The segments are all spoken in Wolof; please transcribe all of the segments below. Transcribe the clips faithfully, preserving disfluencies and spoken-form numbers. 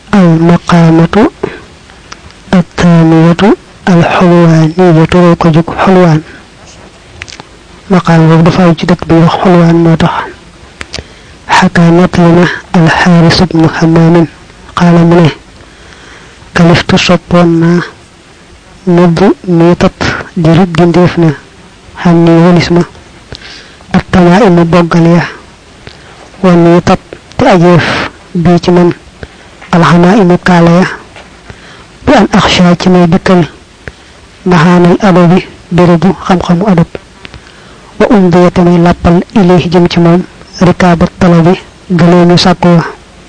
المقامة الثانية الحلوانية وكجك حلوان مقام وبدفع جدك بيخ حلوان موتح حكى نطلنا الحارس بن حمام قال منه كلفت صبونا نبض ميتت ديرب دنديفنا حني ونسمة التمائم بوغاليا ونيتت تأجيف بيتمن الحمائم كاليا بأن أخشى كما بكل محان الأدب بربو خم خم أدب وأمضي تمي لابل إليه جمجمون ركاب الطلب غلوني ساكوا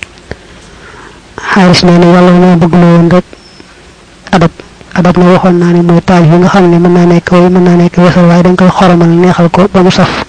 حارس نانا يالله ما بغلون رك أدب أدب na waxon na ni moy taal yi nga xamne mën na nek way mën na nek wessal way dañ koy xoromal neexal ko ba mu saf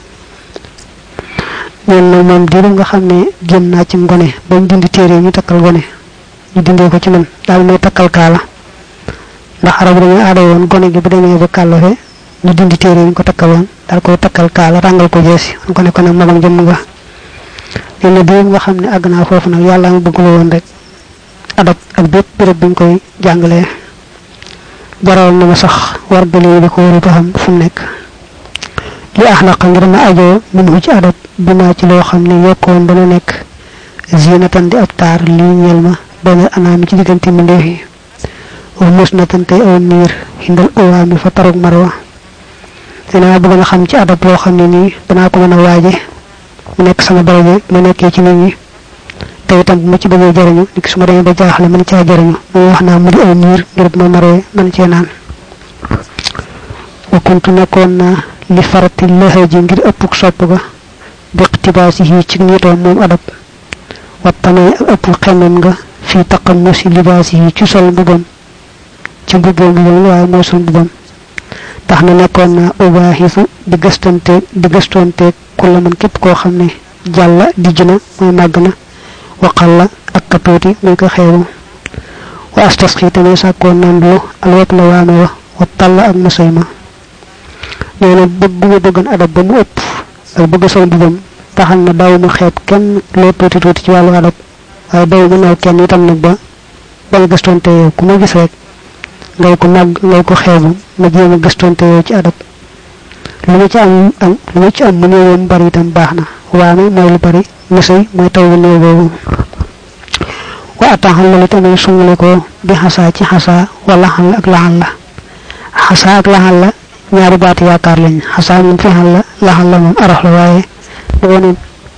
ñen nak mom diiru nga xamne genn na ci ngone bañ dindi téré ñu takkal gone ñu dindé ko ci man dal may takkal kala ndax arab dañu aada won gone gi bu demé ba kàllafe ñu dindi téré ñu ko takkaloon dal koy takkal kala rangal ko jeesi ko ne ko nak magam jëm nga ñen diiru nga xamne ag na fofu nak yalla nga bëgg lo won rek adab ak bépp béréb biñ koy jàngalee jaral na ma sax war gëlee di ko wari ba xam fu nekk li axlaqa ngir ma ajoo min ci adab bi ma ci loo xam ne yokkoon dana nekk zinatan di ab taar lii ñel ma dana anaami ci diggante mi ndeefi wa mus na tan tey aw niir hindal awaami fa tarug marwa dinaa bëgg na xam ci adab loo xam ne nii danaa ko mën a waaje mu nekk sama daraje ma nekkee ci nit ñi tay tam mu ci bëgg jariñu dik suma dañu ba jaaxle man ci jariñu mo wax na mu di ay niir ngir ma maré man ci naan wa kuntu nakon na li farati lahaji ngir ëppuk sopp ga bi iqtibasihi ci nito mom adab wa tamay ëpp xemem nga fi taqammusi libasihi ci sol mbubam ci mbubam lu way mo sol mbubam tax na nakon na ubahisu di gëstante di gëstonte kula man kep ko xamne jalla di jina moy magna وقال أكتوتي ميكا خيرو وأستسقي تمي ساكون ناندلو الوك لوانو وطلع النسيمة نانا بغو بغن أدب بمو أب ak bëgg sol bugam taxal na daw mu xeet kenn loo tuuti tuuti ci wàllu adab waaye daw mu naw kenn itam nag ba ba nga gëstonte yow ku ma gis rek ngay ko mag ngay ko xeebu ma jéem a gëstonte yow ci adab lu ma ci am am lu ma ci am mu néewoon bari itam baax na waame mooy lu bari musay moy taw bu néew boobu wa ataxal la tamay sungale ko bi xasa ci xasa wala xal ak laxal la xasa ak laxal la ñaari baati yaakaar lañ xasa mu fi xal la laxal la moom arax la waaye wone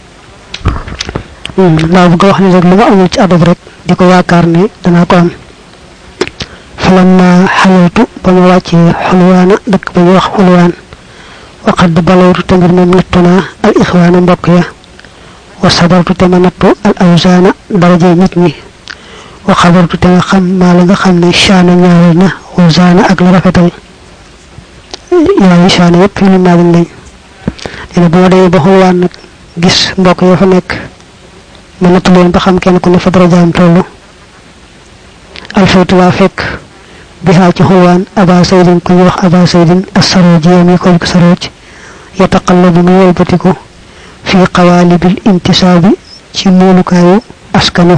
la bu ko wax ne rek lu ma amul ci adab rek diko yaakaar ne dana ko am falamma xalatu ba ma wàcce xulwaana dëkk ba ñu wax xulwaan وقد بلور تمر من نتنا الإخوان مبقيا وصبرت تمنت الأوزان درجة نتني وخبرت تمخم ما لغا خمنا الشان نيارنا وزان أقل رفتل يعني شان يبفي من نادن لي إذا بودي بخوان جس مبقيا فنك من نتلين بخم كان كنا فترة جام تولو الفوت وافك بها جهوان أبا سيد كيوخ أبا سيد السروج يمي كولك سروج يتقلب ميولبتكو في قوالب الانتساب جمولكايو أسكنو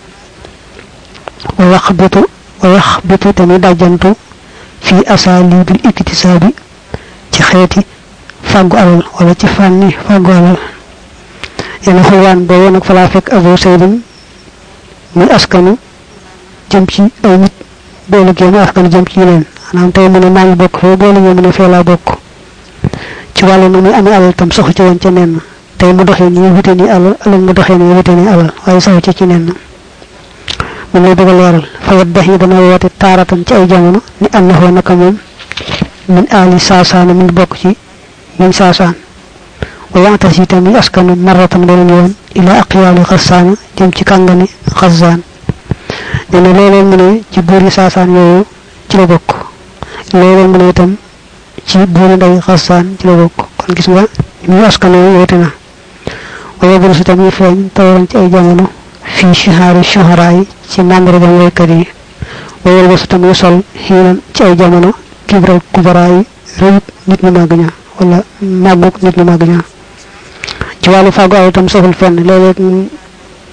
ويخبط ويخبط تمي داجنتو في أساليب الاكتساب تخيتي فاقو ألل ولا تفاني فاقو ألل يعني هوان بوانك فلافك أبو سيد مي أسكنو جمشي أو نت bolu gene askan jëm ci leen anam tay mëna ma ngi bokk fo bolu ñu mëna fé la bokk ci walu nu muy amé alal tam soxu ci won ci nen tay mu doxé ni wuté ni alal alal mu doxé ni wuté ni alal way saw ci ci nen mu lay bëgg leral fa yaddahi dana woté taratan ci ay jamono ni annahu naka mom min ali sasana min bokk ci min sasan wa ya'tasi tam askanu maratan benen yoon ila aqwali khassana jëm ci kangani khazzan dina lolé mu né ci buri sasan yoyu ci la bokk lolé mu né tam ci buri nday xassan ci la bokk kon gis nga ñu askano yoté na wala bu tam ñu feñ tawon ci ay jamono fi shahari shuharaay ci namre ba way kadi wala bu tam sol hinan ci ay jamono kibral kubaraay rew nit ñu magña wala maguk nit ñu magña ci walu fago ay tam soxul fenn lolé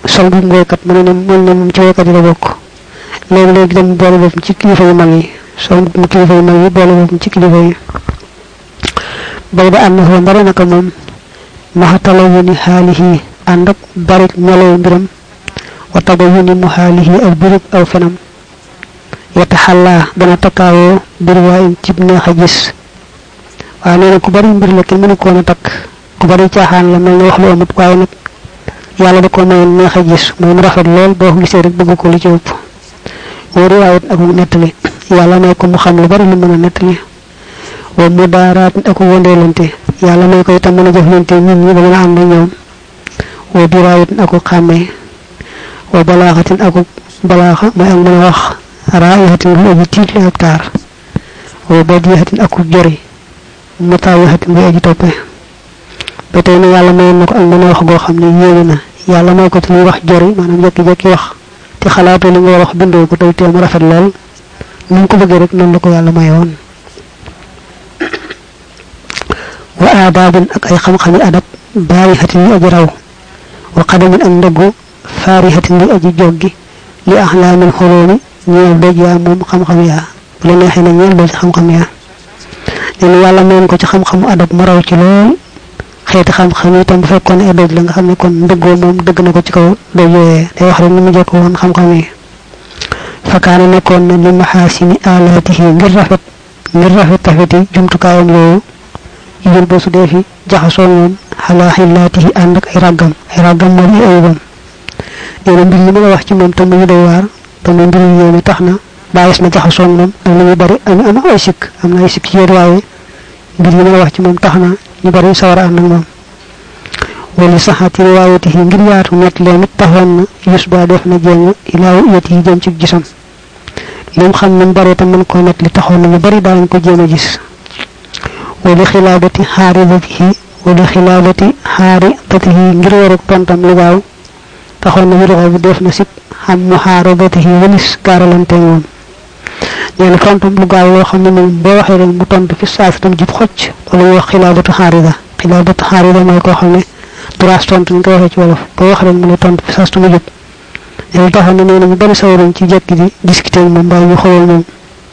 sol bu ngoy kat mën na mën na ci waykat yi la bokk léegi léegi dem boole bopp ci kilifa yu mag yi sol mu kilifa yu mag yi boole bopp ci kilifa yi bay da ànd fa ndara naka moom maxatala yuni xaalihi ànd ak barik ñalaw mbiram wa taba yuni mu xaalihi ak birik aw fenam yataxalla dana takkaawoo birwaayin cib neex a gis waaye nee na ku bari mbir la kenn mënu koon a takk ku bari caaxaan la mel ne wax lu amut waaye nag yàlla da ko mayoon neex a gis mooy mu rafet lool boo ko gisee rek bëgg ko lu ci ëpp wa riwaayat ak nettali yàlla may ko mu xam lu bari lu mën a nettali wa mudaaraat ak wondeelante yàlla may ko itam mën a jëflante nit ñi ba mën a ànd ak ñoom wa diraayat ak xàmmee wa balaaxatin ak balaaxa mooy ak mën a wax raayatin lu aji tiitle ak taar wa badiyatin ak jori mutaawihatin bu aji toppe ba tey ne yàlla mayoon na ko ak mën a wax goo xam ne yéeme na yàlla may ko ci muy wax jori maanaam jekki-jekki wax te xalaatoo li nga war a wax bindoo ko tey teem rafet lool ni mu ko bëggee rek noonu la ko yàlla mayoon wa aadaabin ak ay xam-xami adab baarihatin yu aji raw wa qadamin ak ndëggu faarihatin yu aji joggi li axlaamin xoloomi ñeel doj yaa moom xam-xam yaa bu la neexee na ñeel doj xam-xam yaa leen yàlla mayoon ko ci xam-xamu adab mu raw ci lool xeeti xam-xam itam bu fekkoon ay doj la nga xam ne kon ndëggoo moom dëgg na ko ci kaw doj yooyee day wax rek ni mu jekk woon xam-xam yi fakkaane nekkoon na li maxaasini alaatihi ngir rafet ngir rafet tafeti jumtukaayam yooyu yël ba su dee fi jaxasoo moom xalaa xillaatihi ànd ak ay raggam ay raggam moom ay ayibam nee na mbir yi ma la wax ci moom te muy doy waar te muy mbir yi yéeme tax na bàyyis na jaxasoo moom am na ñu bari am am ay sikk am na ay sikk ci yéen waaye mbir yi ma la wax ci moom tax na ñu bari sawar a ànd ak moom wali saxaati riwaayatihi ngir yaatu net leen it taxoon na yus ba def na jéng ilaawu iyati yi jëm ci gisam lim xam ne bare tam mën koo net li taxoon na ñu bari daañ ko jéem a gis wali xilaabati xaaridatihi wali xilaabati xaaridatihi ngir waruk tontam lu gaaw taxoon na yuroo bi def na sib xam mu xaaridatihi walis gaaralante moom nee na tontam lu gaaw loo xam ne moom boo waxee rek mu tontu fi saas tam jib xocc wala ñu wax xilaabatu xaarida xilaabatu xaarida mooy koo xam ne duraas tontu ñu ko waxee ci wolof boo wax rek mu ne tontu fi saas tu mu jub yow taxaw ne nee na ñu bari sawaruñ ci jekki di discuter moom mbaa ñu xool moom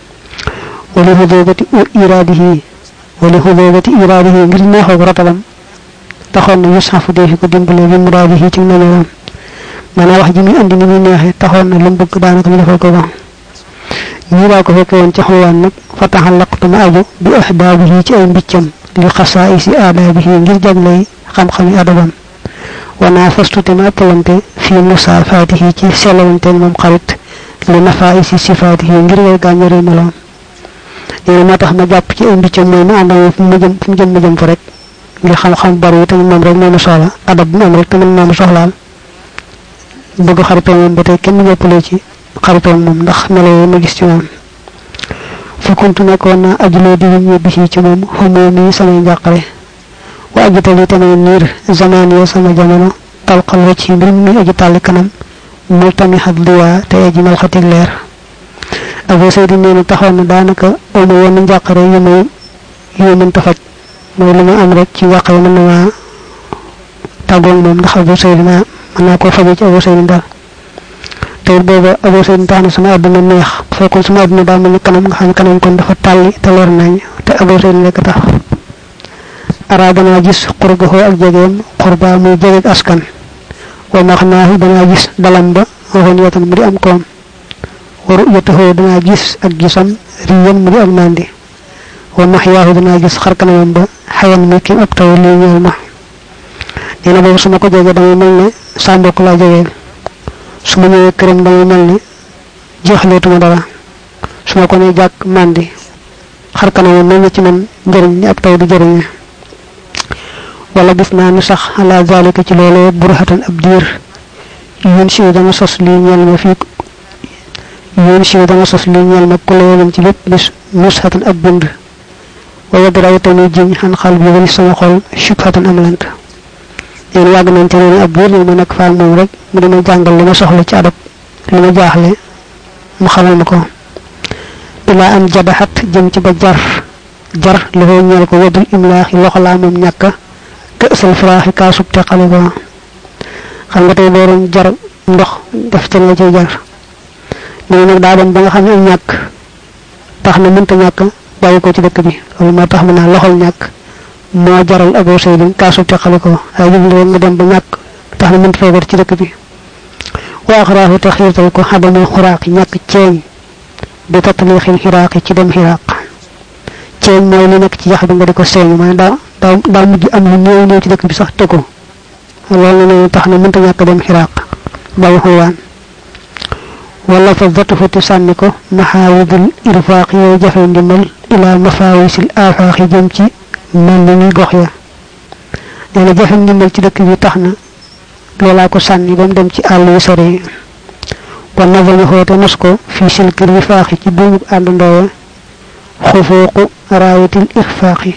wali hudubati iraadihi wali hudubati iraadihi ngir neexoo ko rotalam taxoon na yusafu defi ko dimbale bi muraadihi ci nañoram maanaam wax ji muy andi ni muy neexee taxoon na lu mu bëgg daanaka ñu defal ko ko ñi daa ko fekke woon ci xulwaan nag fa taxallaqtu ma aju bi ahbaabihi ci ay mbiccam li xasaa'isi aadaabihi ngir jagley xam-xami adabam wana fastu te ma ëppalante fi musaafaatihi ci selawante moom xarit li nafaa'isi sifaatihi ngir way gàññare meloom nee moo tax ma jàpp ci ay mbiccam mooy ma ànd ak fu mu jëm fu mu jëm ma jëm fa rek ngir xam-xam bari te moom rek moo ma soxla adab bu am rek te man moo ma soxlaal bëgg xaritoo moom ba tey kenn ñëppale ci xaritoo moom ndax melo ma gis ci moom fa kuntu nekkoon naa ajuloo di wuñ bi ci moom xumoo mi samay njàqare wa ajitali tamay niir zamaan yo sama jamono talqal wacc ci mbir mi aji tàlli kanam multami xat liwaa te aji malxatig leer Abu Saydi nee na taxoon na daanaka amu woon njàqare yu may yu mënta faj mooy li ma am rek ci njàqare mën na maa tàggoog moom ndax Abu Saydi naa mën naa koo faje ci Abu Saydi daal te booba Abu Saydi tax na sama àdduna neex bu fekkoon sama àdduna daa mel ni kanam nga xam ne kanam kon dafa tàlli te leer nañ te Abu Saydi nekk tax ara dana gis qurbahu ak jegeem qurba muy jegeeg askan wa maxnaahu dana gis dalam ba waxoon yatan mu di am koom waru yatahu dana gis ak gisam riyan mu di ak mandi wa maxyaahu dana gis xarkanamam ba xayan mi kim ab taw lii ñëw ma nee na boobu su ma ko jege damay mel ne saa mbokk laa jegeel su ma ñëwee këram damay mel ne jeexleetuma dara su ma ko ne jàkk mandi xarkanamam mel na ci man njëriñ ni ab taw di jëriñe wala gis naa ni sax ala zalika ci loolee burhatan ab diir yoon si dama sos lii ñeel ma fii yoon si dama sos lii ñeel ma ku leelam ci lépp bis nushatan ab bind waaye dara tamit jiñ xan xal bi wali sama xol shubhatan am lant yéen yàgg nañ ci loolu ab diir ma nekk faak moom rek mu dama jàngal li ma soxla ci adab li ma jaaxle mu xamal ma ko ilaa an jadaxat jëm ci ba jar jar li koy ñeel ko wadul imlaaxi loxo laa moom ñàkk kësal firaaxi kaasub te xale ba xam nga tey boo doon jar ndox def ci la ci jar ñu nak da dem ba nga xamne ñak tax na mënta ñak bayyi ko ci dëkk bi loolu ma tax mëna loxol ñak mo jaral Abu Sayyid kaasu taxaliko ay ñu nga dem ba ñak tax na mënta feebar ci dëkk bi wa akhrahu takhirtal ko hadamu khuraq ñak ceeñ bi tatli xil xiraq ci dem xiraq ceeñ moy li nek ci yax bi nga diko señ ma da da mujj am lu ñew ñew ci dëkk bi sax teko loolu ñu tax na mënta ñak dem xiraq bayu xulwan wala fa zatuhu tisanniko mahawidul irfaq yo jafe ndimal ila mafawisil afaq jëm ci mel ni gox ya dana jafe ndimal ci dëkk bi taxna lola ko sanni bam dem ci àll yu sori kon na ñu xote nasko fi silk irfaq ci buumu àndandoo xufuqu rawatil irfaqi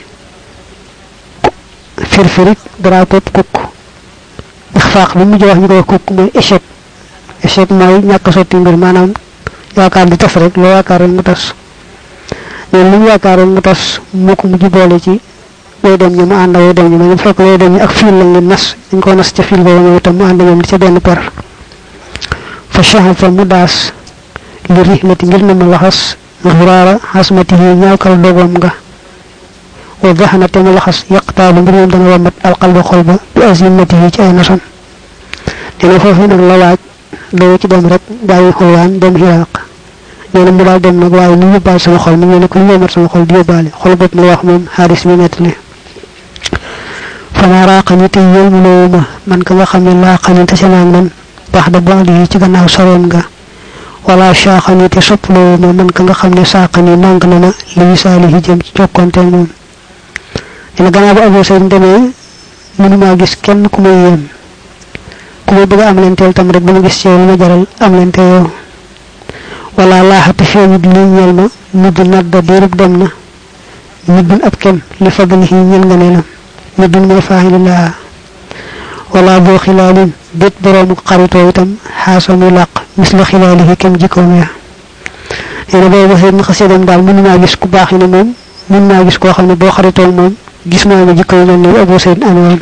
firfirik drapot kuk irfaq bu mu jox ñu ko kuk moy échec échec moy ñak soti mbir manam yaakar di tass rek lo yaakar mu tass ñen lu yaakar mu tass moko mu jibole ci way dem ñu ma and way dem ñu ma fekk way dem ak fil lañ leen nas dañ ko nas ci fil bo ñu tam mu and ñom ci ben par fa shahafa mudas li rihlati ngir na ma laxas غرارة حسمته ñaakal dogom nga wa dhahna tam laxas yaqtalu mbir dana wamat alqalb qalba bi azimatihi ci ay nasam dina fofu nak la waaj do ci dem rek bayyi xulwan dem hiraq ñene mu dal dem nak waye ñu yobal sama xol ñu ne ko ñu mat sama xol di yobale xol bop mu wax mom haris mi netli fama raqani tayyul luma man ka nga xamne la xani ta sama man wax da bo li ci gannaaw soron nga wala shakhani te soplo mo man ka nga xamne saqani mang na na li salihi jëm ci ciokonte mom dina gannaaw bu Abu Sayyid demé mënu ma gis kenn ku may yeen ku bëgg am lentel tam rek bu gis ci lu jaral am lente yow wala la hati fi ñu li ñel ma mud nadda dirub dem na mudun ab kem li fadlihi ñel nga neena mudun may fa'ilillah wala bo khilalin bet borom xarito itam hasamu laq mislu khilalihi kem jikom ya ene bo waxé ni xassidam dal mënu ma gis ku baax ni mom mënu ma gis ko xamne bo xarito mom gis na ma jikko ñu ni Abu Sayyid amon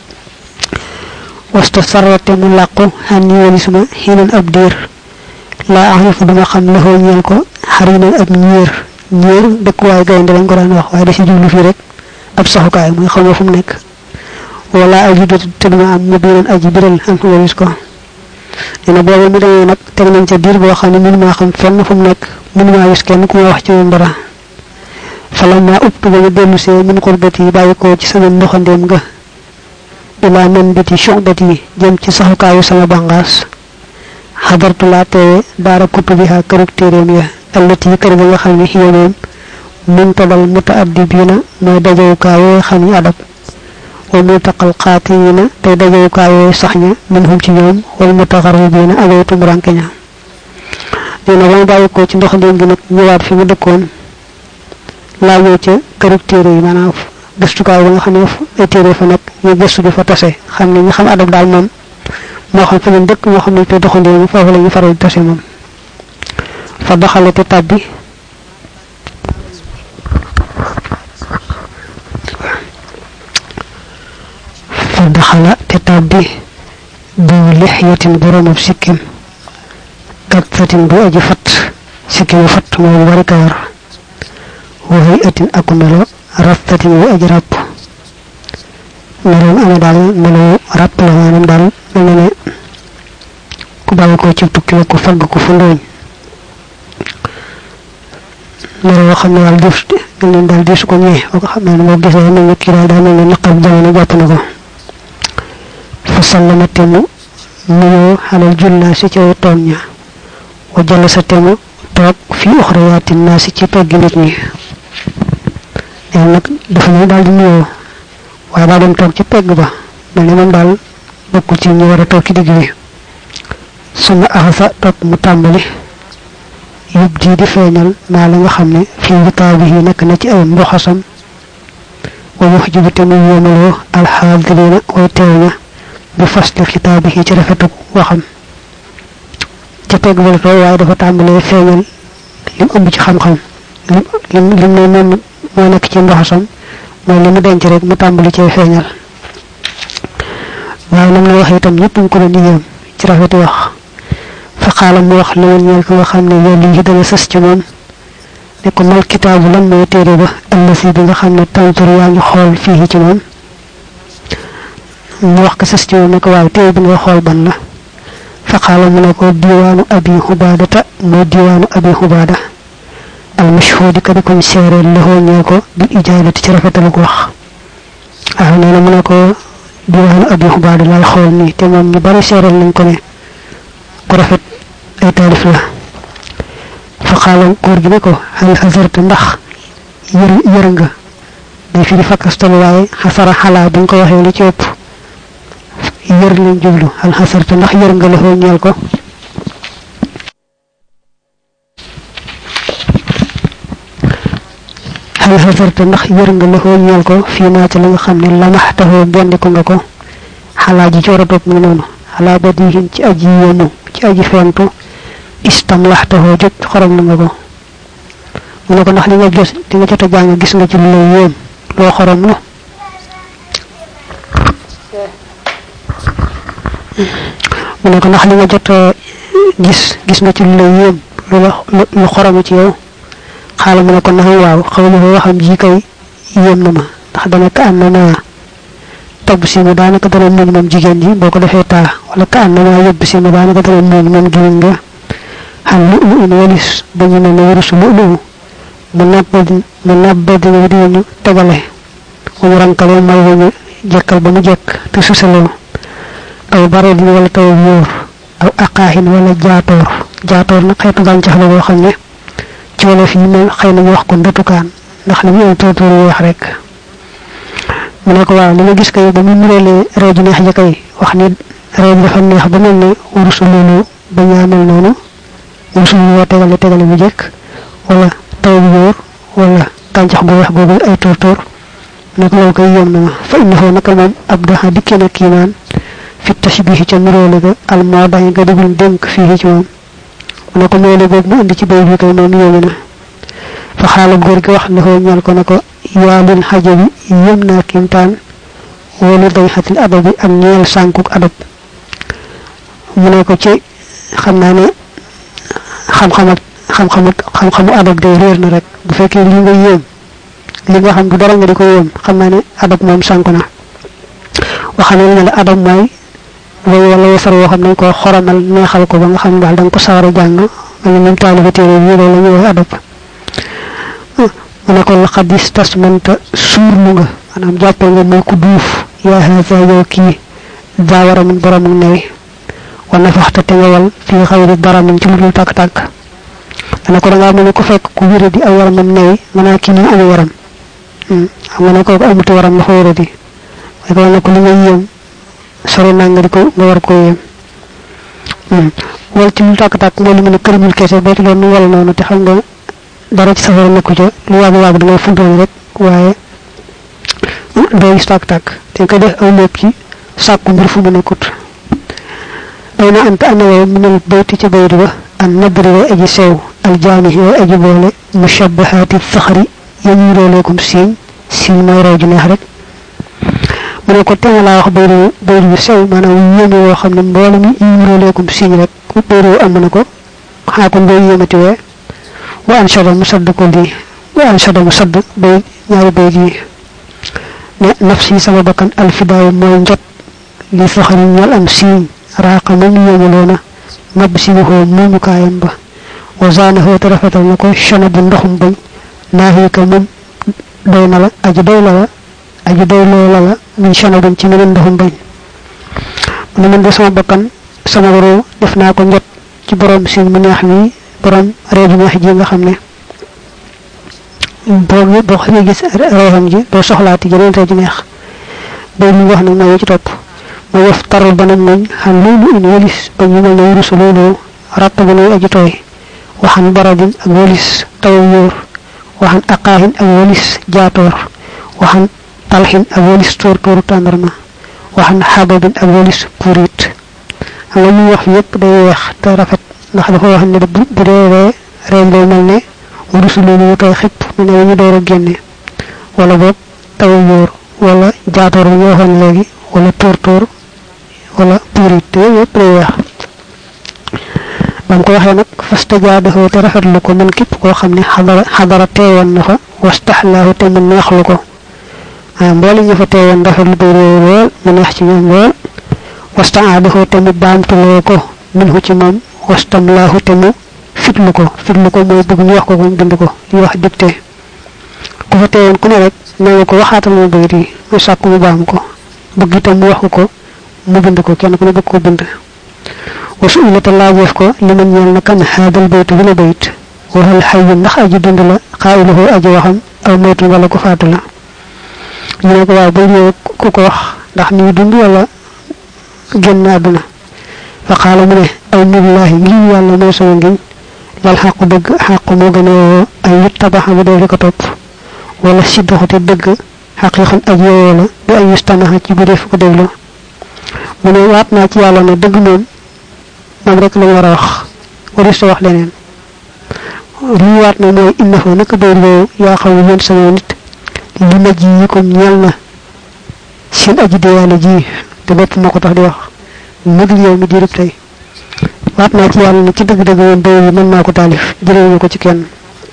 wastasarrat min laqu hani walisma hinan abdir la ahrifu dama xam la ho ñel ko harina ak ñeer ñeer dekk way gaynde lañ ko daan wax way da ci jublu fi rek ab saxukaay muy xam fu mu nekk wala ajidu teduma am mubiran ajibiral am walis ko dina bobu mu demé nak tek nañ ci dir bo xamni mënu ma xam fenn fu mu nekk mënu ma gis kenn ku ma wax ci mom dara falamma ubtu ba delu sé min qurbati bayiko ci sama ndoxandem nga ila man biti shu'bati jëm ci saxukaayu sama bangas hadartu la te dara kutubiha karuk terem ya allati kër nga xamni xiyamam min tabal mutaaddibina moy dajew kaayo xamni adab wa mutaqal qatina te dajew kaayo saxnya minhum ci ñoom wal mutagharribina awaytum rankenya dina wone bayiko ci ndoxandem gi nak ñëwaat fi mu dëkkoon la ñëw ci karuk tere yi manam gëstu kaaw nga xamne ay téré fa nak ñu gëstu di fa tassé xamni ñu xam adab dal mom mo xam fa ñu dëkk mo xam ne te doxandé ñu fofu la ñu faral tassé mom fa daxale te tabbi fa daxala te tabbi bu lihyatin borom sikkim katfatin bu aji fat sikkim fat mo wari kawar wa hayatin akumelo rafatin wa ajrab melam ana dal melu rap la manam dal melne ku bawo ko ci tukki ko fag ko fu ndoñ melu xamne wal def ngeen dal dis ko ñe ko xamne mo gisé ñu ki dal dal melne naqam jamono japp nako fa sallamatu nuyu halal julla ci ci tonya wa jalasatu tok fi ukhrayatin nas ci toggi nit ñi nak dafa ñu dal di nuyu way ba dem tok ci pegg ba melni mom dal bokku ci ñu wara tok ci digg bi suma ahsa tok mu tambali yub ji di feñal na la nga xamne fi witabihi nek na ci ay mboxasam wa muhjibu tamu yamalo al hadirina wa tawna bi fasl khitabihi ci rafetu waxam ci pegg ba to way dafa tambali feñal lim ëmb ci xam xam lim lim ne non mo nek ci ndoxam mo limu denc rek mu tambali ci feñal waaye lam la wax itam ñepp ko doon yëm ci rafetu wax fa qala mu wax la ñeel ko xamne yeli dana sess ci mom ne ko mal kitaabu lan moy téré ba allasi bi nga xamne tantur yaa ngi xool fii ci moom mu wax ko sës ci moom ne ko waaw téere bi nga xool ban la fa qaala mu ne ko diwaanu abi xubaadata mooy diwaanu abi xubaada al mashhuudi ka di koñ seereel loxoo ñee ko bi ijaalati ci rafetal ko wax ah nee na mu ne ko diwaanu abi xubaada laay xool nii te moom ñu bari seereel nañ ko ne ku rafet ay taalif la فقال غور gi ko hal hazarta ndax yër yër nga day fi fakastal way hasara hala buñ ko waxe li ci ëpp yër lañ jublu hal hazarta ndax yër nga la ho ñal ko hal hazarta ndax yër nga la ho ñal ko fi ma ci la nga xamne lamahtahu bonde ko nga ko hala ji ci wara top mu nonu hala badihin ci aji yemu ci aji fentu istamlahtahu jot xorom na nga ko mu ne ko ndax li nga gis di nga jota jàng gis nga ci lu lay yéem loo xorom lu mu ne ko ndax li nga jota gis gis nga ci lu lay yéem lu xorom ci yow xaala mu ne ko ndax waaw xawlu waxam ji kay yéem na ma ndax dana ka am na tobb si mu daanaka dana muñ moom jigéen ji boo ko defee taa wala ka am na yóbbu si mu daanaka dana muñ moom jigéen nga hal lu'lu'un walis bañu na ne wurus lu'lu mu nabbad mu nabbad ñu diñu tegale mu rankale may ñu jekkal ba mu jekk te susalo aw bare di wala taw yor aw aqahin wala jaator jaator na xeetu gancax la boo xam ne ci wala fi mel xëy na ñu wax ko ndutukaan ndax li ñu tóotóor wax rek mu ne ko waaw li nga gis kay ba mu mureele rew ji neex ja kay wax ni rew bi dafa neex ba mel ne wurus lu'lu ba ñaamel noonu wurus lu'lu tegale tegale bu jekk wala taw bi yor wala gancax gu wax googu ay tóotóor nak law kay yom na fa innahu naka mom abdaha dikena kiman fi tashbih ci murole ga al maday ga dugul denk fi ci mom nako mele gog mu andi ci bay bi kay mom yomina fa xala gor gi wax na ho ñal ko nako ya lil hajabi yemna kintan wala day hatil adabi ak ñeel sankuk adab mu ne ko ci xamna ne xam xam xam xam xam xamu adab day reer na rek bu fekke li nga yem li nga xam du dara nga diko yem xamna ne adab mom sanku na waxal na la adab moy way wala sar wo xam nañ ko xoramal neexal ko ba nga xam dal dang ko sawara jang ñu ñu taalibe téré yi lo la ñu adab ana ko khadis tasmanta sur mu nga manam jappé nga moy ku duuf ya haza yo ki dawara min borom newi wa nafaxta tewal fi xawri dara min ci lu tak tak ana ko da nga mëna ko fekk ku wéré di ay waram newi mëna ki ni ay waram xam nga ko amuti waram la xoore di way ko na ko li ngay yem sore na nga diko nga war ko yem wal ci lu tak tak mo li mëna kërmul kessé ba ci lonu wal nonu te xam nga dara ci safara nekku ci lu wag wag da ngay fundoon rek waye do tak tak te ko def aw lepp ci sakku mbir fu mu nekkut ayna anta ana min al bayti ci baydu ba an nadri wa aji sew al jami wa aji bole mushabbahati fakhri yamiro lekum sin sin moy rew ju neex rek mu ne ko tane la wax baydu baydu sew manam yemi wo xamne mbolam yamiro lekum sin rek ku baydu am na ko xa ko ngoy yemati we wa anshada musaddiqu li wa anshada musaddiq bay ñaari bay ji ne nafsi sama bakkan al fidaw moy njot li fakhri ñal am sin raqa man yemulona mabsihu mumu kayam ba wa zanahu tarafatal nako shanabu ndoxum bañ nahika mum doyna la aji doyla la aji doylo la min shanabun ci men ndoxum bañ mu man do sama bakkan sama ro def na ko njot ci borom sin mu neex ni borom reeju neex ji nga xamne bo bo xey gis reewam ji do soxlaati jeneen reeju neex bay ñu wax nak ma ci top ma yaftaru banam nañ han lolu in walis ba ñu mel ne rusululu rattabu lay aji toy waxan baradin ak walis taw yor waxan aqahin ak walis jaator waxan talhin ak walis tor tor tandarma waxan hababin ak walis purit am ñu wax yépp day wax ta rafet ndax dafa wax ne bu reewé reew do melne rusululu toy xep ñu ne ñu dooro genné wala bok taw yor wala jaator ñu waxon legi wala tor tor wala purit yépp lay wax bam ko waxe nak fastajaadahu te rafetlu ko man kep ko xamne hadara hadara teewon na fa wastahlahu te man neexlu ko mboli ñu fa teewon rafetlu do lool mu neex ci ñoom lool wastaadahu te mu baamtuloo ko minhu ci moom wastamlahu te mu fitlu ko fitlu ko mooy bëgg ñu wax ko ko bind ko li wax dicté ku fa teewoon ku ne rek ne ko waxaatal mo bayit yi mu sàkku mu baam ko bëgg itam mu wax ko mu bind ko kenn ku ne bëgg ko bind وسئلت الله وفكو لمن يلنا كان هذا البيت هنا بيت وهل حي ndax aji dund la qailuhu aji waxam aw maytu wala ko faatu la ñu ne ko waaw ba ñëw ku ko wax ndax ni dund wala genn aduna fa qala mu ne aw billahi ngi yalla mo sama ngi lal haqu deug haqu mo gëna ay yutabaha mu do ko top wala siddoxati deug haqiqan aji wala bi ay yustanaha ci bu def ko deglo mu ne waat na ci yalla ne deug mom mom rek la wara wax wari so wax leneen li wat na moy innahu nak do lo ya xaw yeen sama nit li ma ji ko ñal na seen aji de yalla ji te bop mako tax di wax mudul yow mi direp tay wat na ci yalla ni ci deug deug won do man mako talif jere ko ci kenn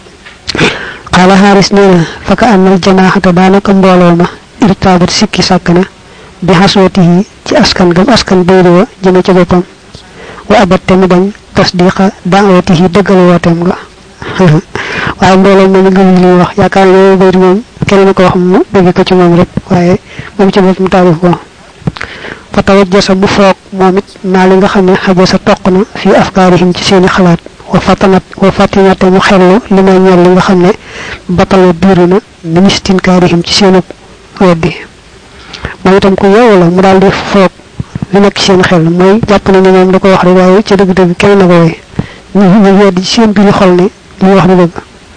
qala haris ni fa ka anal janahata danaka mbolo ma irtabat sikki sakana bi haswatihi ci askan gam askan beeru jëme ci bopam wa abatte mu bañ tasdiqa da'watihi deugal wotem nga waye mbolo mo ngi li wax yaakaar yo beeru mom kenn ko wax mu bëgg ko ci mom rek waye mom ci bopam talif ko fa tawajjasa bu fokk momit na li nga xamne xaja sa tokna fi afkarihim ci seeni xalaat wa fatanat wa fatinat mu xellu lima ñal li nga xamne batal biruna ministin karihim ci seenu weddi mo itam ko yow la mu dal di fokk li nek seen xel moy japp na ñoom da ko wax rek waye ci deug deug kenn na ko way ñu ñu weddi seen biir xol ne li wax ni deug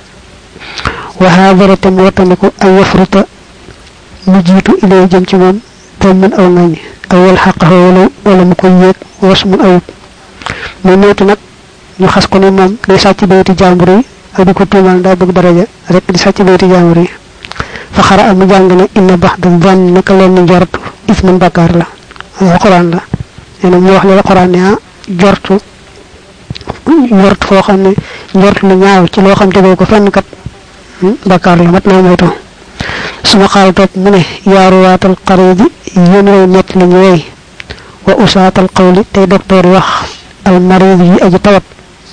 wa hadarata mutaniku ay yafruta mu jitu ilay jëm ci mom tam min aw ngañ awal haqqahu wala wala mu ko yek wasmu ayub mo neetu nak ñu xass ko ni mom day sacc beyti jamburi ak diko tumal da bëgg daraja rek di sacc beyti jamburi fa khara am jang na inna ba'd dhann naka len njort ismun bakar la alquran la ene ñu wax le alquran ya jortu njort fo xamne njort lu ñaaw ci lo xam teggo ko fenn kat bakar la mat na moytu suma xal top mu ne yaaru watal qaridi yene net li ñoy wa usatal qawli tay docteur wax al marid yi aji tawat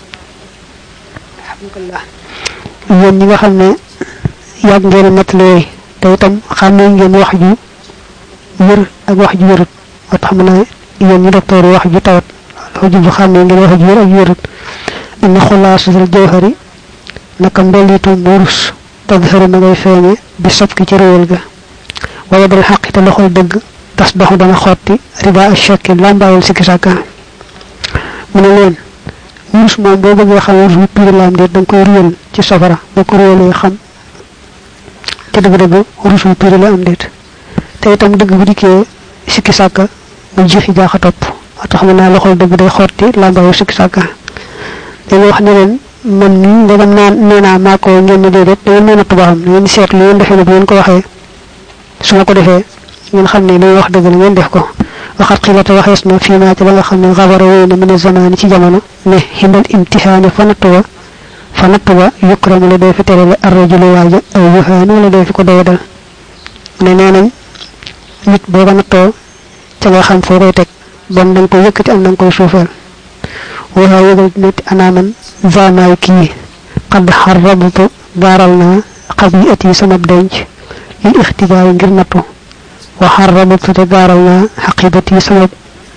alhamdulillah yeen ñi nga xamne yag ngeen net lay tay tam xamne ngeen wax ju wër ak wax ju wërut tax mu ne yeen ñi docteur wax ju tawat wax ju xamne ngeen wax ju wër ak wërut inna khulasul jawhari naka mbolitu murus tadharu ma ngay feñe bi sopki ci reewal ga wala dal haqita loxol deug tasbahu dana xoti riba ashaki lambawul sikki saka mu ne len murus mom bo bëgg xam murus pire lam de dang koy reel ci safara ba ko reelé xam ci deug deug murus pire la am det te itam deug bu diké sikki saka mu jixi jaaxa top tax mu na loxol deug day xoti lambawul sikki saka dañ wax ne len man ni ndegam naan neena mako ngeen ne dedet da ngeen natu baxam ngeen seet li ngeen defé bu ngeen ko waxé suma ko defé ngeen xamné li wax deug ngeen def ko waxat xilata waxes na fi ma ci la nga xamné xabara wéna min zaman ci jamono ne hindal imtihan fa natwa fa natwa yukram la def tere ar-rajul waja aw yuhanu la def ko doyadal ne nenañ nit bo ba natto ci nga xam fo koy tek bon dañ ko yëkëti am nañ koy soufal wa hawa nit anaman زامايكي قد حربت دارلنا قبيئتي سمب دنج للاختبار غير نتو وحربت دارلنا حقيبتي سمب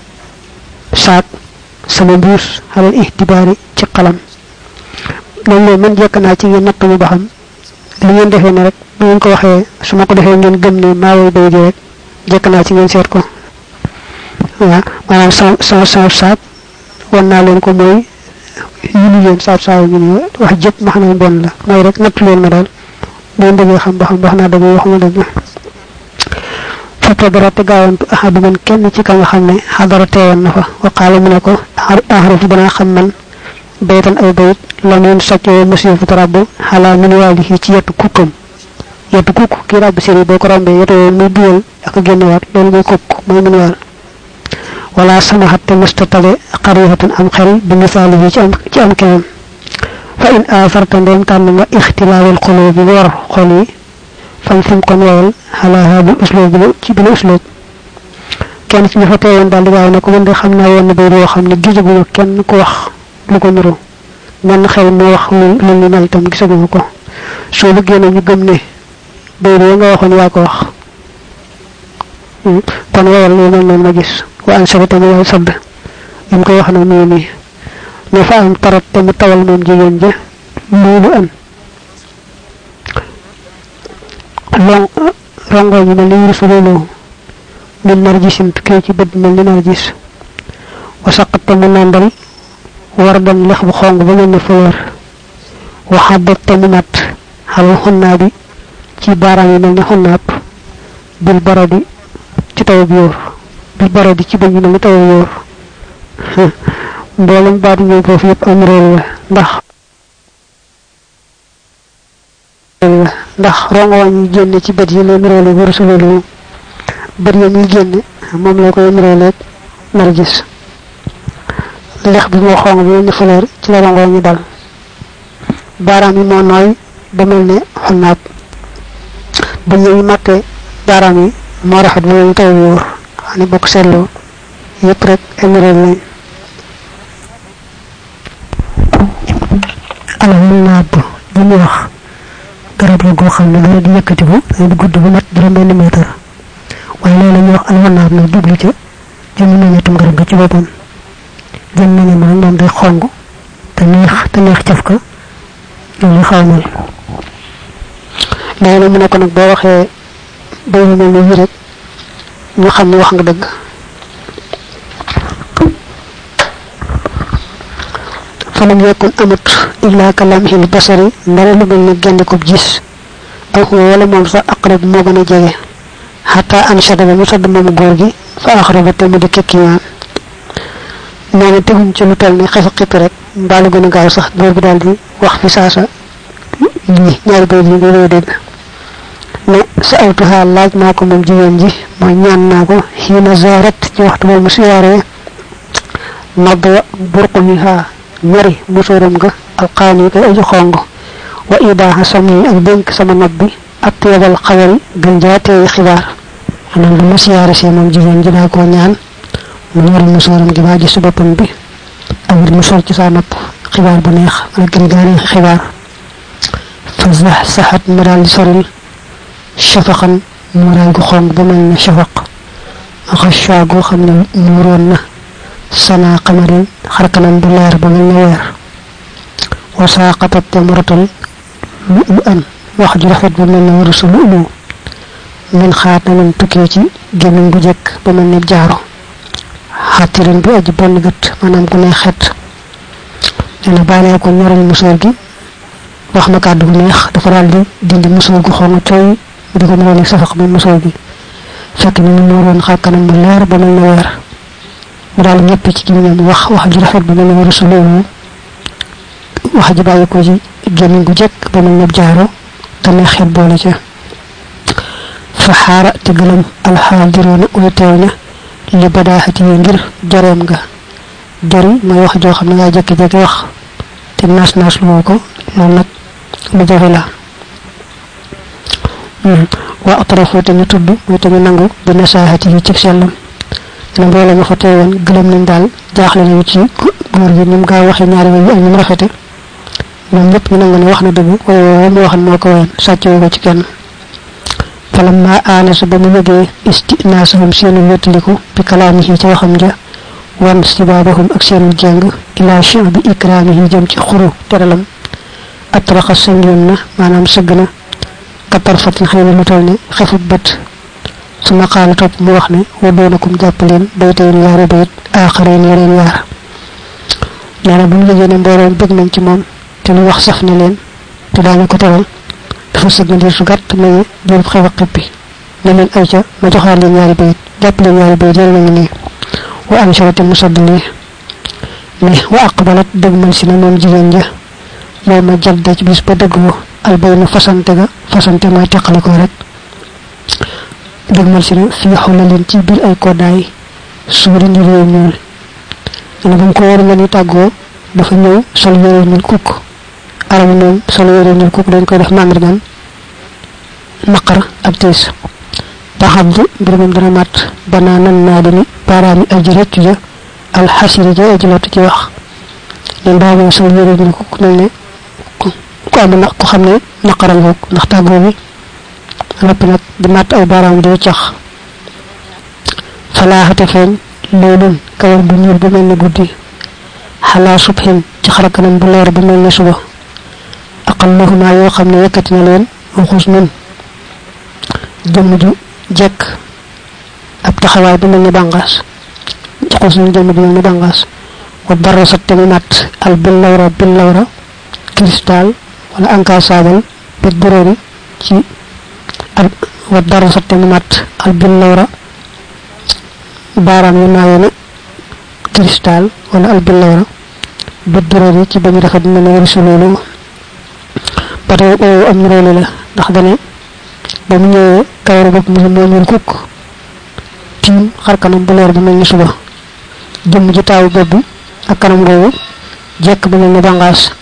سات سمبوس على الاختبار ci qalam lolou man jekna ci ngeen nattu ba xam li ngeen defé ne rek bu ngeen ko waxé suma ko defé ngeen gëm ne ma way bay rek jekna ci ngeen sét ko wa manam sa sa sa sat wonna len ko moy yini len sa sa ñu wax jëp maxna bon la moy rek natt len ma dal do ndege xam ba xam baxna dëgg wax ma dëgg fa tabarate gaawantu ahadu man kenn ci ka nga xamne hadara teewon na fa wa qala mu ne ko ahrafu dana xam man baytan ay bayt la ñu sacce monsieur fu rabbu hala min walihi ci yetu kukkum yetu kukku ki rabbu seri boko rambe yeto muy duwal ak genn wat lolu moy kukku moy min wal wala samahat mustatale qarihatan am xel bi misali ci am ci am kenn fa in afarta ndem tan nga ikhtilal qulub war xoli fam fam kon wal ala hadu uslub ci bi uslub kenn ci fa teewon dal di waaw nako man de xamna won bay do xamne gisagu kenn ko wax lu ko nuru man xel mo wax lu lu mel tam gisagu ko so lu gene ñu gëm ne bay do nga waxon ya ko wax kon wal lu mel non ma gis wa an sabata wa sabba ñu ko wax na mi mi ne fa am tarat te mu tawal mom jigen je lolu am long rongo ñu mel ni rasulullah min narjisin tuké ci bëd mel ni narjis wa saqata mu nandal wardan lex bu xong ba melni fleur wa hadat taminat hal hunnabi ci baram yi melni hunnab bil baradi ci taw bi yor bil baradi ci bañu melni taw yor mbolam baatu ñu fofu yépp am réew la ndax ndax rongo ñu génné ci bët yi leen réew la rasulullah bari ñu génné mom la koy réew narjis lex bi mo xong bi ni fleur ci la rongo ñu dal baram yi mo noy ba melni xonab bu ñuy maté baram yi mo rafet bu ñu taw yor xani bok sello yépp rek émirel lañ ala mu nab bu ñu wax garab la go xamne dara di yëkëti bu ay du gudd bu mat juroom benn meter way loolu ñu wax al wanab na dublu ci jëm nañu tum garab ga ci bopam jëm nañu mo ndam day xong te neex te neex ciaf ko ñu xamal loolu mu ne ko nak bo waxe day mel ni rek ñu xam ni wax nga dëgg falam yakun amut illa kalamhi al-basari ndara lu mel ni gende ko gis aw wala mom sa aqrab mo gëna jege hatta an shadaba mu sadd mom goor gi fa akhraba te mu de kekkiyan neena teguñ ci lu tel ni xef xep rek mbalu gëna gaaw sax goor bi daldi wax fi saasa ni ñaari bay ni do deg ne sa awtuha laaj nako mom jigen ji mo ñaan nako hina zarat ci waxtu mo musiyare nabwa burquniha ñari musoram ga alqani kay aju xong wa ibaha sami ak denk sama nabbi ak tewal xawal gën jaate xibaar anam bu musiyare ci mom jigen ji da ko ñaan mu ñari musoram gi ba ji su bopam bi ak musor ci sa nopp xibaar bu neex ak gën gaari xibaar fa sahat maral soril shafaqan maral gu xong bu melni shafaq xasha go xamne nuron na sana qamarin xarkanam bu leer ba melni weer wa saqatat tamratul lu'an wax ju rafet bu melni rasulullah min khatamin tukke ci gemin bu jek ba melni jaaro hatirin bi aji bon gët manam ku ne xet dina balé ko ñoral musor gi wax na kaddu neex dafa dal di dindi musor gu xonga toy di ko mëna safaq bi musor gi fekk ni mu ron xarkanam bu leer ba melni weer dal ñepp ci ñoom wax wax ju rafet bu melni rasulullah wax ji baye ko ci gemin gu jek ba melni jaaro te ne xet boole ci fa xara te gëlam al hadiruna uytawna li badahati ngir jarom nga jari moy wax jo xamna nga jekki jekki wax te nas nas lu ko non nak lu jafe la wa atrafu te ñu tuddu moy te ñu nangu bi nasahati ci sellam na mbolo ñu fa teewon gëlam nañ dal jaaxle nañu ci goor gi nim ga waxe ñaari way ak ñu rafete ñom ñep ñu nangu ne wax na dëgg way mo waxal moko won saccu ko ci kenn falamma anas ba mu yegge istinasuhum seenu wetliku bi kalamihi ci waxam ja wan sibabahum ak seenu jeng ila shi'bi ikramihi jëm ci xuru teralam atraxa sangena manam segna katar fatin xeyna lu tolni xefut bet suma xala top mu wax ne wadonakum jappalen baytay yaara bayt akharin yeneen yaar neena bu ñu yene mborom bëgg nañ ci mom te lu wax saf na leen te dañu ko teral dafa sëgg ndir su gatt may jël xew ak xeppi ne leen ay ca ma joxal leen ñaari bayt jappalen ñaari bayt yel nañu ni wa am sharati musaddali ni wa aqbalat degmal sina mom jigen ja yawma jadda ci bis ba deggu al bayna fasante ga fasante ma teqaliko rek degmal sina fi hulalin ci bir ay koday suuri ngir yow ñuul dana bam ko war nga ni tàggoo dafa ñëw sol yére ñuul kukk aram moom sol yére ñuul kukk dañ koy def màndargan naqar ak tiis taxabdu mbir moom dana mat banaa nan naa dini baaraami aji rëccu ja alxasiri ja aji lott ci wax leen daa moom sol yére ñuul kukk mel ne ku am na ku xam ne naqaral ngoog ndax tàggoo bi nopp nag di mat ay baaraam di cax falaaxate feeñ loolun kawar bu ñuul bu mel ne guddi xalaa subhin ci xarakanam bu leer bu mel ne suba aqallahuma yoo xam ne yëkkati na leen waxus nun jëmm ju jekk ab taxawaay bu mel ne bàngaas xus nun jëmm ju mel ne bàngaas wa darasat te mu mat al billawra billawra cristal wala anka saabal bët buróori ci al wa darasat te mu mat al billawra baaraam yu naawee na cristal wala al billawra bët buróori ci bañu rafet mel ne warisu loolu ba tey oo am roolu la ndax dane ba mu ñëwee kawaru bopp mu moo ñuul kukk tiim xar kanam bu leer bu mel ni suba jëmm ji taawu bopp bi ak kanam googu jekk bu mel ni bàngaas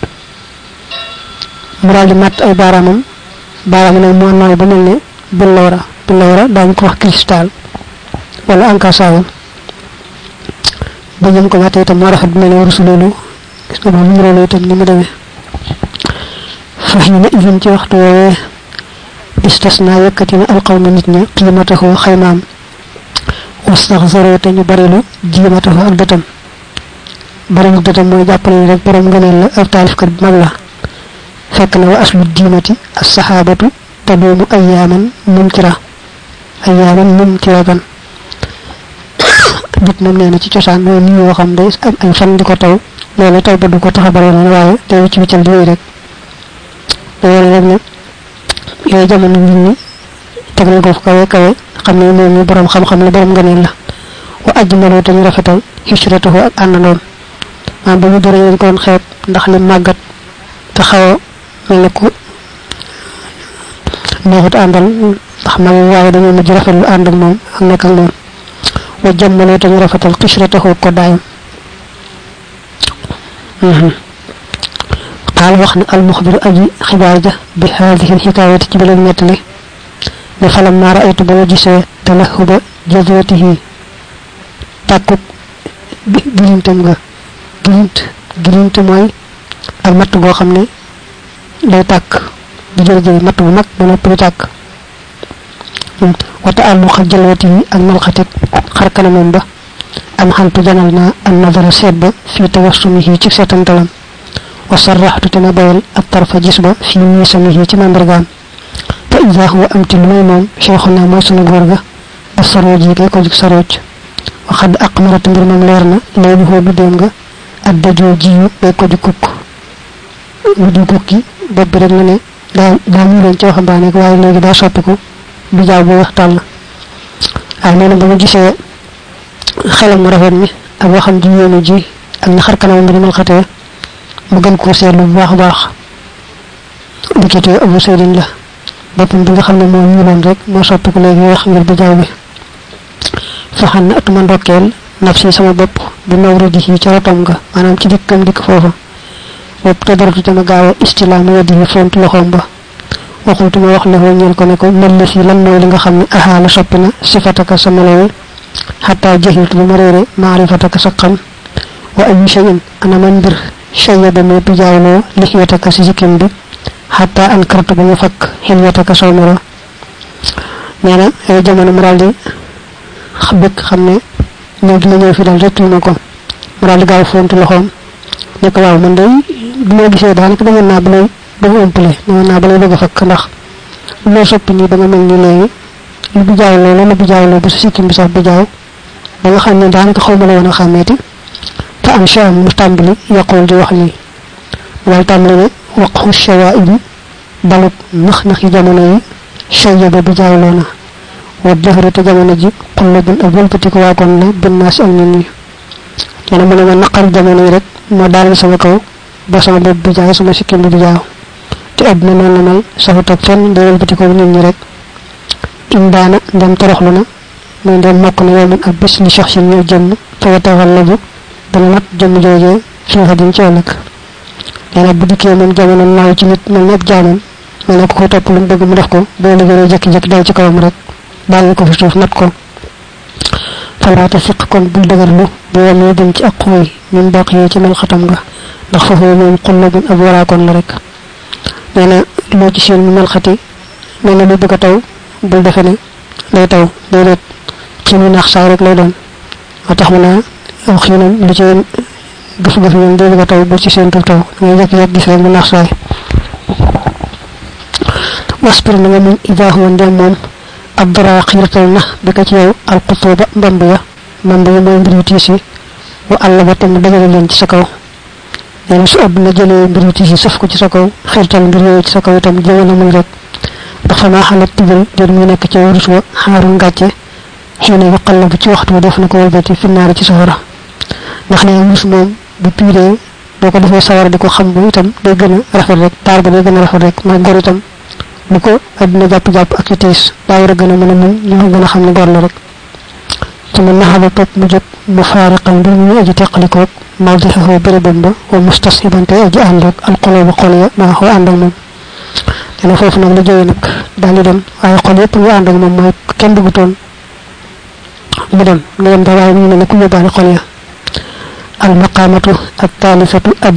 mu daal di matt ay baaraamam baaraam nag moo naaw bu mel ne billawra billawra daañu ko wax cristal wala ankasaawam ba ñëm ko mattee itam moo rafet bu mel ne warusu loolu gis nga moom mu roolu itam ni mu demee fahina idin ci waxtu woowee istasna yëkkati na alqawmi nit ña qiimatahu xaymaam wastaxsaro te ñu barilu jiimatahu ak dëtam barilu dëtam mooy jàppale ni rek borom ngëneel la ak taalifkat bu mag la fekk na wa aslu diimati assaxaabatu taduumu ayaaman mumtira ayaaman mumtiratan nit moom nee na ci cosaan mooy nii yoo xam day am ay fan di ko taw loolu taw ba du ko tax a bari noonu waaye te wicc wiccal di yooyu rek loolu rek ne yooyu jamono nit ñi teg nañ ko fu kawe kawe xam ne moom ñu borom xam-xam la borom ngëneel la wa ajmaloo te ñu rafetal xisratahu ak àndandoom maanaam ba ñu dore leen ko doon xeeb ndax li màggat te xaw a mel ne ku neexut àndal ndax mag waaye dañoo mujj rafetlu ànd ak moom ak nekk ak moom wa jammaloo te ñu rafetal xisratahu ko daayam قال وخنا المخبر أجي خبارجة بهذه الحكاية جبل النتلي فلما رأيت بوجس تلهب جذوته تاكوك جلنتمغا جلنت جلنت موي ak matt boo xam ne day tàkk di jërëjëri matt bu mag ba noppi tàkk wata àllu xa jalwati yi ak malxatit xar kanamam ba am xantu janal naa an nadara seet ba fii tawassumihi ci seetantalam wa sarraxtu te ma bayal ak tarfa gis ba fii miisamihi ci mandargaam fa ida huwa amti lu may moom cheikhuna mooy sunu góor ga ak sarooj yi kay ko jug sarooj wa xadd aqmarat mbir moom leer na léegi xoo du dem nga ak dajoo jiyu kay ko jug kukk mu di kukki bopp bi rek na ne daa daa ñu leen ci waxambaane waaye léegi daa soppiku bi jaaw bu wax tàll waaye nee na ba ma gisee xelam mu rafet mi ak waxam ji yéenu ji ak na xar kanam bi di mal xatee mu gën koo seetlu bu baax a baax dikkite Abu Saydin la boppam bi nga xam ne moo ñuuloon rek moo soppiku léegi wax ngir bi jaaw bi faxan na atuma ndokkeel nafsi sama bopp bi mawridi yi ca rotom nga maanaam ci dikkam dikk foofa bopp te daratu tama gaaw a istilaam yeddi yi font loxoom ba waxultuma wax la foo ñeel ko ne ko mel la fii lan mooy li nga xam ne ahaala soppi na sifataka sa melowe xataa jahiltu ba ma réere maarifataka sa xam wa ayu shay'in ana man mbir shayada mo bijaawloo lixyataka si sikkim bi xataa an kartu ba mu fakk xilyataka sawmaro nee na ay jamono mu daal di bëgg xam ne ñëw gi ma ñëw fi daal rëttul ma ko mu daal di gaaw fontu loxoom ne ko waaw man day bu ma gisee daanaka demoon naa ba lay bëgg a ëmpale demoon naa ba lay bëgg a fakk ndax loo soppi nii ba nga mel ni léegi lu bijaawloo la lu bijaawloo ba sa sikkim bi sax bijaaw ba nga xam ne daanaka xaw ma la woon a xàmmeeti fa am sha mu tàmbali yaqul di wax lii wal tàmbali ne waqxu shawaa'idi balut nax naxi jamono yi shayaba bi jaawloo na wa dëxëri te jamono ji xulla bin ak wëlbati ko waagoon na bin naa si ak nit ñi yéena mu ne ma naqar jamono yi rek moo daal sama kaw ba sama bopp bi jaaw sama sikkim bi jaaw te àdduna noonu la mel saxut ak fenn day wëlbati ko nit ñi rek imbaana ndem toroxlu na muy ndem mokk na yow ak bis li shakhsin ñu jëm fa yatawallabu dana nat jëm jooje fi xadim ci ëllëg dana bu dikkee moom jamono naaw ci nit mel nepp jaamam mel ne ko topp lu bëgg mu def ko boo liggéey jekki-jekki dal ci kawam rek bàyyi ko fi suuf nat ko falaata fiq kon bul dëgërlu bu wàllu dem ci ak xuy min baq yi ci mel xatam nga ndax foofu moom xullabun ab waraakoon la rek nee na loo ci seen mu mel xati mel na lu bëgg a taw bul defe ne day taw déedéet ci mu naax saay rek lay doon moo tax mu naa aw xiinam lu ci gëf-gëf ñoom day bëgg a taw bul ci seen tu taw ngay jekki-jekki gis rek mu naax saay waspir na nga muñ idaahu ndem moom ab dara xiirtal na bi ko ci yow alqutuba mbamb ya mbamb ya mooy mbiru tiis yi wa àll ba tam dajale leen ci sa kaw nee na su àdduna jëlee mbiru tiis yi saf ko ci sa kaw xiirtal mbir yooyu ci sa kaw itam jéemal a muñ rek ndax fa maa xalat tibal dir mu nekk ci wurus wa xaaru ngàcce xiina yu xallabu ci waxtu wa def na ko walbati finnaari ci safara ndax nee wurus moom bu piiree boo ko defee sawara di ko xam bu itam day gën a rafet rek taar ba day gën a rafet rek mooy gor itam bu ko àdduna jàpp-jàpp ak ci tiis daa war a gën a mën a muñ ñoo gën a xam ne gor la rek ci mën naxaba topp mu jóg mu faariqal mbir mu aji teqalikoog mawdixahu bérébam ba wa mustasibante aji ànd ak alxolooba xol ya maa xoo ànd ak moom dana foofu nag la jógee nag daal di dem waaye xol yëpp ñu ànd ak moom mooy kenn bëggutoon mu dem nga yem da waaye mu ne ku yóbbaale xol ya al maqamatu ak taalifatu